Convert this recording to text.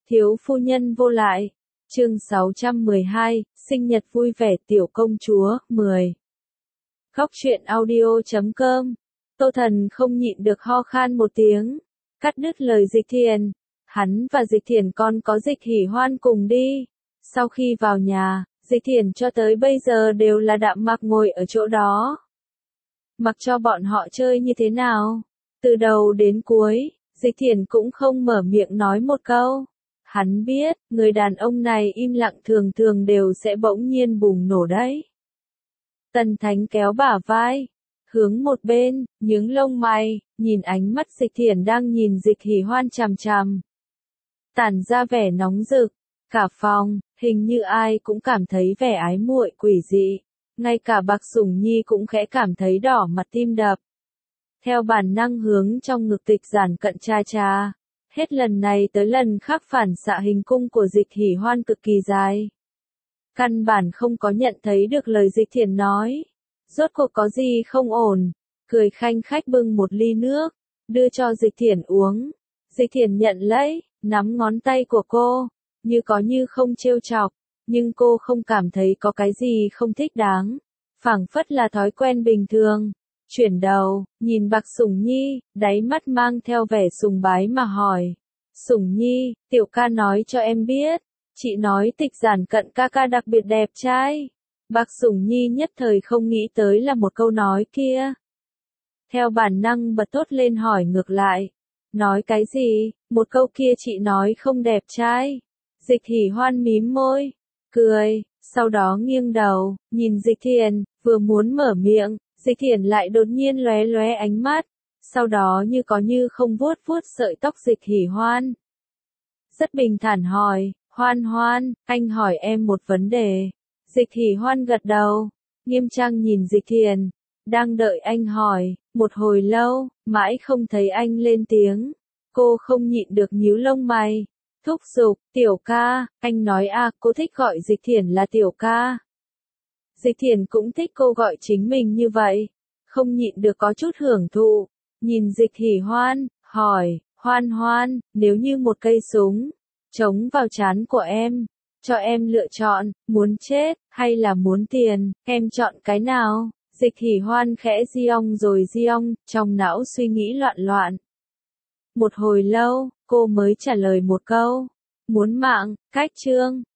Thiếu phu nhân vô lại. Chương 612, sinh nhật vui vẻ tiểu công chúa, 10. Góc truyện audio.com. Tô Thần không nhịn được ho khan một tiếng, cắt đứt lời Dịch Thiền. Hắn và Dịch Thiền còn có Dịch Hỉ Hoan cùng đi. Sau khi vào nhà, Dịch Thiền cho tới bây giờ đều là đạm mạc ngồi ở chỗ đó. Mặc cho bọn họ chơi như thế nào, từ đầu đến cuối, Dịch Thiền cũng không mở miệng nói một câu. Hắn biết, người đàn ông này im lặng thường thường đều sẽ bỗng nhiên bùng nổ đấy. Tần Thánh kéo bả vai, hướng một bên, nhướng lông mày, nhìn ánh mắt Dịch Thiền đang nhìn Dịch Hỉ Hoan chằm chằm. Tản ra vẻ nóng rực, cả phòng, hình như ai cũng cảm thấy vẻ ái muội quỷ dị. Ngay cả Bạc Sủng Nhi cũng khẽ cảm thấy đỏ mặt tim đập. Theo bản năng hướng trong ngực Tịch Giản Cận cha. Hết lần này tới lần khác phản xạ hình cung của Dịch Hỉ Hoan cực kỳ dài. Căn bản không có nhận thấy được lời Dịch Thiền nói. Rốt cuộc có gì không ổn. Cười khanh khách bưng một ly nước, đưa cho Dịch Thiền uống. Dịch Thiền nhận lấy, nắm ngón tay của cô, như có như không trêu chọc. Nhưng cô không cảm thấy có cái gì không thích đáng. Phảng phất là thói quen bình thường. Chuyển đầu, nhìn Bạc Sủng Nhi, đáy mắt mang theo vẻ sùng bái mà hỏi. Sủng Nhi, tiểu ca nói cho em biết. Chị nói Tịch Giản Cận ca ca đặc biệt đẹp trai. Bạc Sủng Nhi nhất thời không nghĩ tới là một câu nói kia. Theo bản năng bật thốt lên hỏi ngược lại. Nói cái gì, một câu kia chị nói không đẹp trai. Dịch Hỉ Hoan mím môi, cười, sau đó nghiêng đầu, nhìn Dịch Thiền, vừa muốn mở miệng, Dịch Thiền lại đột nhiên lóe lóe ánh mắt, sau đó như có như không vuốt vuốt sợi tóc Dịch Hỉ Hoan. Rất bình thản hỏi, Hoan Hoan, anh hỏi em một vấn đề. Dịch Hỉ Hoan gật đầu, nghiêm trang nhìn Dịch Thiền, đang đợi anh hỏi, một hồi lâu, mãi không thấy anh lên tiếng. Cô không nhịn được nhíu lông mày. Thúc giục, tiểu ca, anh nói à, cô thích gọi Dịch Thiền là tiểu ca. Dịch Thiền cũng thích cô gọi chính mình như vậy, không nhịn được có chút hưởng thụ, nhìn Dịch Hỉ Hoan, hỏi, Hoan Hoan, nếu như một cây súng, chống vào trán của em, cho em lựa chọn, muốn chết, hay là muốn tiền, em chọn cái nào? Dịch Hỉ Hoan khẽ giong rồi giong, trong não suy nghĩ loạn loạn. Một hồi lâu, cô mới trả lời một câu, muốn mạng, cách chương.